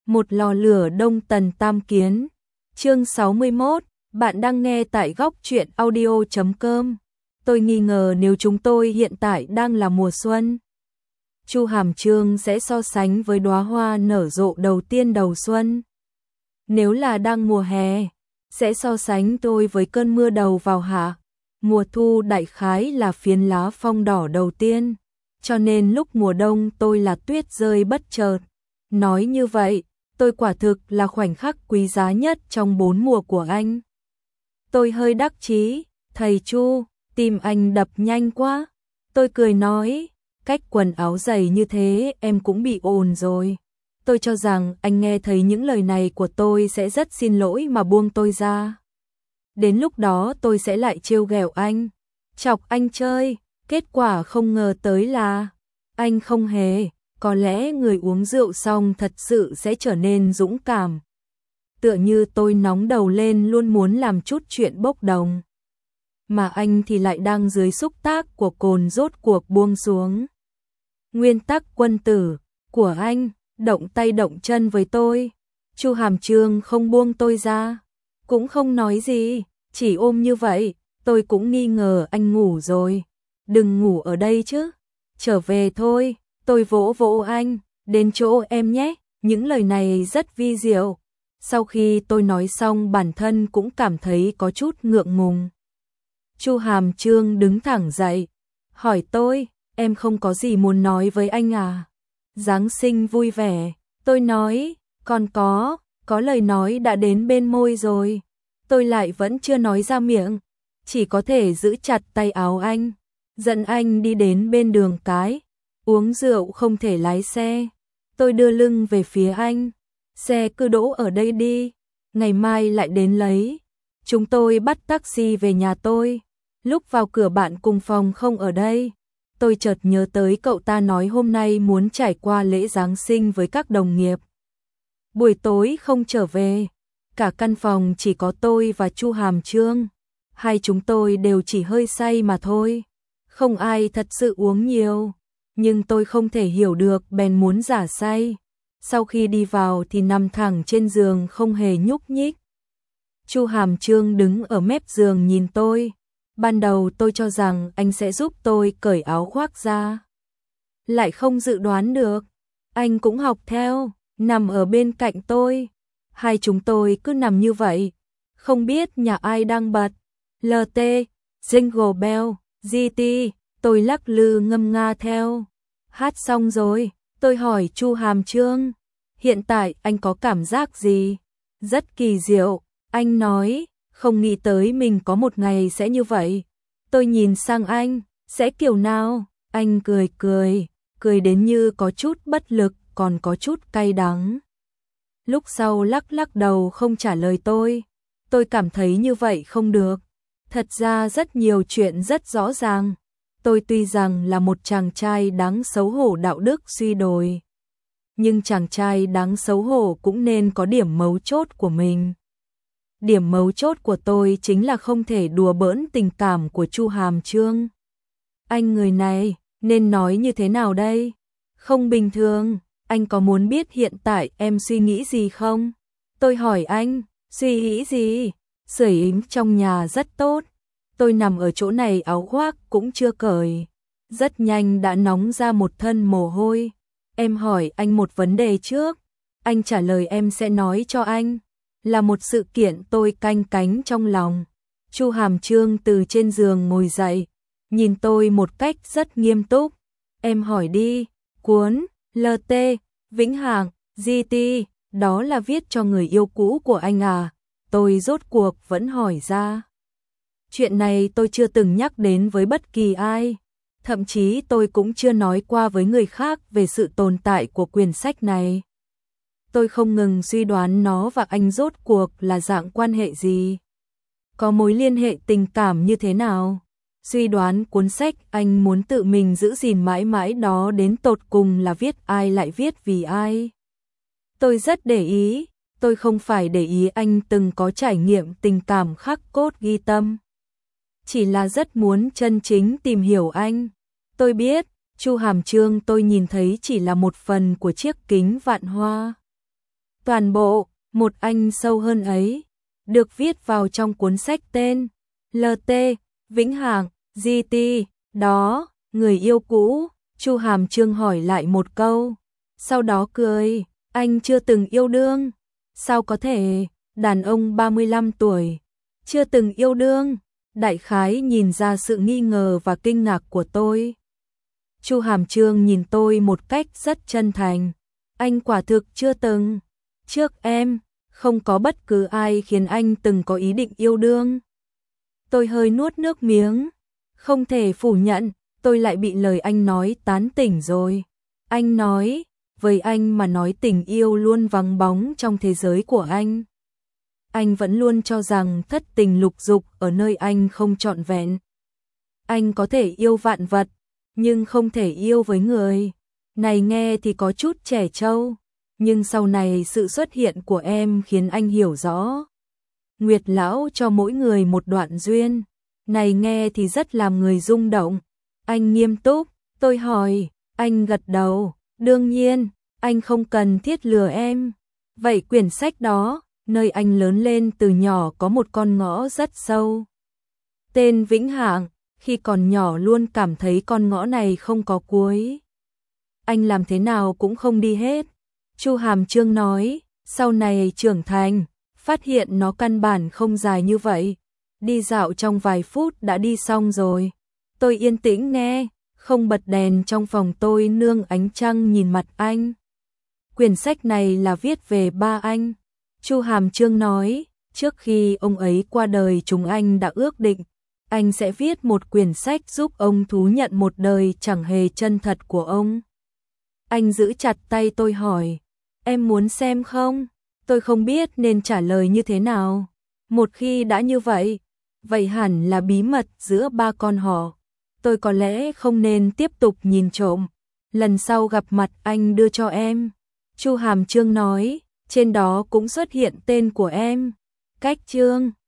Một lò lửa Đông Tần Tam Kiến. Chương 61, bạn đang nghe tại góc truyện audio.com. Tôi nghi ngờ nếu chúng tôi hiện tại đang là mùa xuân, Chu Hàm Chương sẽ so sánh với đóa hoa nở rộ đầu tiên đầu xuân. Nếu là đang mùa hè, sẽ so sánh tôi với cơn mưa đầu vào hạ. Mùa thu đại khái là phiến lá phong đỏ đầu tiên, cho nên lúc mùa đông tôi là tuyết rơi bất chợt. Nói như vậy, tôi quả thực là khoảnh khắc quý giá nhất trong 4 mùa của anh. Tôi hơi đắc chí, thầy Chu, tim anh đập nhanh quá. Tôi cười nói, cách quần áo dày như thế em cũng bị ồn rồi. Tôi cho rằng anh nghe thấy những lời này của tôi sẽ rất xin lỗi mà buông tôi ra. Đến lúc đó tôi sẽ lại trêu ghẹo anh, chọc anh chơi, kết quả không ngờ tới là anh không hề. Có lẽ người uống rượu xong thật sự sẽ trở nên dũng cảm. Tựa như tôi nóng đầu lên luôn muốn làm chút chuyện bốc đồng. Mà anh thì lại đang dưới xúc tác của cồn rốt cuộc buông xuống. Nguyên tắc quân tử của anh, động tay động chân với tôi. Chu Hàm Chương không buông tôi ra, cũng không nói gì, chỉ ôm như vậy. Tôi cũng nghi ngờ anh ngủ rồi. Đừng ngủ ở đây chứ, trở về thôi. Tôi vỗ vỗ anh, đến chỗ em nhé. Những lời này rất vi diệu. Sau khi tôi nói xong bản thân cũng cảm thấy có chút ngượng ngùng. Chu Hàm Chương đứng thẳng dậy, hỏi tôi, em không có gì muốn nói với anh à? Giáng sinh vui vẻ. Tôi nói, còn có lời nói đã đến bên môi rồi. Tôi lại vẫn chưa nói ra miệng, chỉ có thể giữ chặt tay áo anh, dẫn anh đi đến bên đường cái. Uống rượu không thể lái xe. Tôi đưa lưng về phía anh. Xe cứ đỗ ở đây đi, ngày mai lại đến lấy. Chúng tôi bắt taxi về nhà tôi. Lúc vào cửa bạn cùng phòng không ở đây. Tôi chợt nhớ tới cậu ta nói hôm nay muốn trải qua lễ Giáng sinh với các đồng nghiệp. Buổi tối không trở về. Cả căn phòng chỉ có tôi và Chu Hàm Chương. Hai chúng tôi đều chỉ hơi say mà thôi. Không ai thật sự uống nhiều. Nhưng tôi không thể hiểu được bèn muốn giả say. Sau khi đi vào thì nằm thẳng trên giường không hề nhúc nhích. Chu Hàm Chương đứng ở mép giường nhìn tôi. Ban đầu tôi cho rằng anh sẽ giúp tôi cởi áo khoác ra. Lại không dự đoán được, anh cũng học theo, nằm ở bên cạnh tôi. Hai chúng tôi cứ nằm như vậy, không biết nhà ai đang bật. LT, Jingle Bell, GT, tôi lắc lư ngâm nga theo. Hát xong rồi, tôi hỏi Chu Hàm Chương, hiện tại anh có cảm giác gì? Rất kỳ diệu, anh nói, không nghĩ tới mình có một ngày sẽ như vậy. Tôi nhìn sang anh, sẽ kiểu nào? Anh cười đến như có chút bất lực, còn có chút cay đắng. Lúc sau lắc lắc đầu không trả lời tôi. Tôi cảm thấy như vậy không được. Thật ra rất nhiều chuyện rất rõ ràng. Tôi tuy rằng là một chàng trai đáng xấu hổ đạo đức suy đồi, nhưng chàng trai đáng xấu hổ cũng nên có điểm mấu chốt của mình. Điểm mấu chốt của tôi chính là không thể đùa bỡn tình cảm của Chu Hàm Chương. Anh người này, nên nói như thế nào đây? Không bình thường, anh có muốn biết hiện tại em suy nghĩ gì không? Tôi hỏi anh, suy nghĩ gì? Sưởi ấm trong nhà rất tốt. Tôi nằm ở chỗ này áo khoác cũng chưa cởi. Rất nhanh đã nóng ra một thân mồ hôi. Em hỏi anh một vấn đề trước. Anh trả lời em sẽ nói cho anh. Là một sự kiện tôi canh cánh trong lòng. Chu Hàm Chương từ trên giường ngồi dậy. Nhìn tôi một cách rất nghiêm túc. Em hỏi đi, cuốn, LT, Vĩnh Hằng, GT, đó là viết cho người yêu cũ của anh à? Tôi rốt cuộc vẫn hỏi ra. Chuyện này tôi chưa từng nhắc đến với bất kỳ ai. Thậm chí tôi cũng chưa nói qua với người khác về sự tồn tại của quyển sách này. Tôi không ngừng suy đoán nó và anh rốt cuộc là dạng quan hệ gì. Có mối liên hệ tình cảm như thế nào. Suy đoán cuốn sách anh muốn tự mình giữ gìn mãi mãi đó đến tột cùng là viết ai lại viết vì ai. Tôi rất để ý. Tôi không phải để ý anh từng có trải nghiệm tình cảm khắc cốt ghi tâm. Chỉ là rất muốn chân chính tìm hiểu anh. Tôi biết, Chu Hàm Chương tôi nhìn thấy chỉ là một phần của chiếc kính vạn hoa. Toàn bộ, một anh sâu hơn ấy, được viết vào trong cuốn sách tên LT, Vĩnh Hằng, GT, đó, người yêu cũ. Chu Hàm Chương hỏi lại một câu, sau đó cười, anh chưa từng yêu đương. Sao có thể, đàn ông 35 tuổi, chưa từng yêu đương. Đại khái nhìn ra sự nghi ngờ và kinh ngạc của tôi. Chu Hàm Chương nhìn tôi một cách rất chân thành. Anh quả thực chưa từng. Trước em, không có bất cứ ai khiến anh từng có ý định yêu đương. Tôi hơi nuốt nước miếng. Không thể phủ nhận, tôi lại bị lời anh nói tán tỉnh rồi. Anh nói, với anh mà nói tình yêu luôn vắng bóng trong thế giới của anh. Anh vẫn luôn cho rằng thất tình lục dục ở nơi anh không trọn vẹn. Anh có thể yêu vạn vật, nhưng không thể yêu với người. Này nghe thì có chút trẻ trâu, nhưng sau này sự xuất hiện của em khiến anh hiểu rõ. Nguyệt lão cho mỗi người một đoạn duyên. Này nghe thì rất làm người rung động. Anh nghiêm túc, tôi hỏi, anh gật đầu, đương nhiên, anh không cần thiết lừa em. Vậy quyển sách đó, nơi anh lớn lên từ nhỏ có một con ngõ rất sâu. Tên Vĩnh Hằng, khi còn nhỏ luôn cảm thấy con ngõ này không có cuối. Anh làm thế nào cũng không đi hết. Chu Hàm Chương nói, sau này trưởng thành, phát hiện nó căn bản không dài như vậy. Đi dạo trong vài phút đã đi xong rồi. Tôi yên tĩnh nghe, không bật đèn trong phòng tôi nương ánh trăng nhìn mặt anh. Quyển sách này là viết về ba anh. Chu Hàm Chương nói, trước khi ông ấy qua đời chúng anh đã ước định, anh sẽ viết một quyển sách giúp ông thú nhận một đời chẳng hề chân thật của ông. Anh giữ chặt tay tôi hỏi, em muốn xem không? Tôi không biết nên trả lời như thế nào. Một khi đã như vậy, vậy hẳn là bí mật giữa ba con họ. Tôi có lẽ không nên tiếp tục nhìn trộm. Lần sau gặp mặt anh đưa cho em. Chu Hàm Chương nói, trên đó cũng xuất hiện tên của em. Cách Chương.